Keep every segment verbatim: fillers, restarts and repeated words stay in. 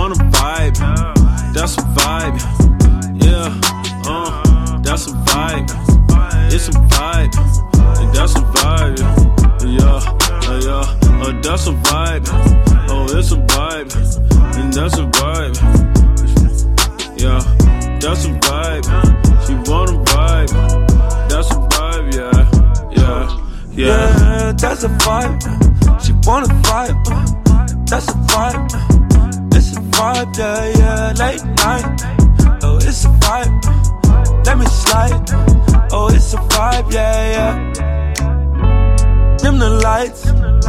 wanna vibe, that's a vibe. Yeah, uh, that's a vibe. It's a vibe, and that's a vibe. Yeah, uh, yeah, uh, that's a vibe. Oh, it's a vibe, and that's a vibe. Yeah, that's a vibe. She wanna vibe, that's a vibe. Yeah, yeah, yeah. Yeah, that's a vibe. She wanna vibe, that's a vibe. It's a vibe, yeah, yeah. Late night, oh, it's a vibe. Let me slide, oh, it's a vibe, yeah, yeah. Dim the lights,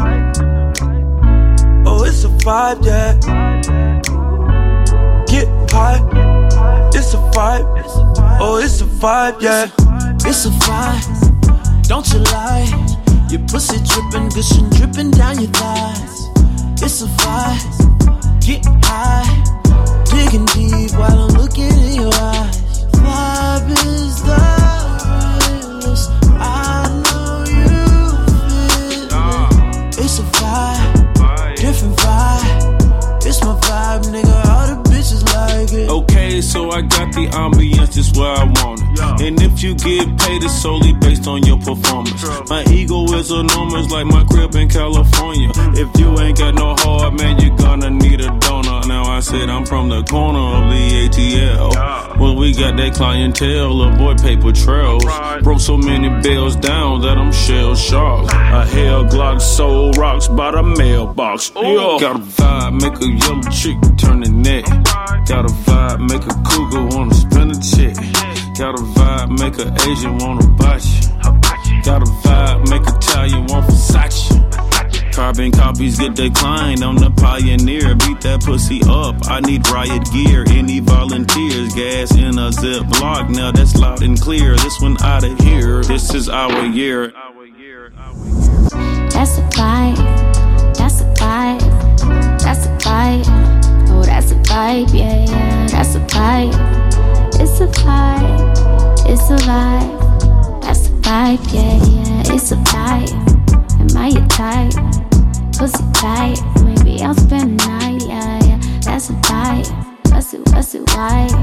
oh, it's a vibe, yeah. Get high, it's a vibe, oh, it's a vibe, yeah. It's a vibe, don't you lie. Your pussy dripping, gushing, dripping down your thighs. It's a vibe, get high, digging deep while I'm looking in your eyes. Vibe is the realest, I know you feel it. It's a vibe, different vibe. It's my vibe, nigga, all the bitches like it. Okay, so I got the ambience just where I want it. And if you get paid, it's solely based on your performance. My ego is enormous like my crib in California. If you ain't got no heart, man, you're gonna need a donor. Now I said I'm from the corner of the A T L. Well, we got that clientele, avoid paper trails. Broke so many bills down that I'm shell shocked. A hell Glock sold rocks by the mailbox. Yo. Got a vibe, make a yellow chick turn the neck. Got a vibe, make a cougar wanna spin a check. Got a vibe, make a Asian wanna buy you. Got a vibe, make Italian want Versace. Carbon copies get declined, I'm the pioneer. Beat that pussy up, I need riot gear. Any volunteers, gas in a zip block. Now that's loud and clear, this one out of here. This is our year. That's a vibe, that's a vibe, that's a vibe. Oh, that's a vibe, yeah, yeah, that's a vibe. It's a vibe, it's a vibe. That's a vibe, yeah, yeah, it's a vibe. Am I your type? Pussy tight, maybe I'll spend the night, yeah, yeah. That's a vibe, what's it, what's it, why?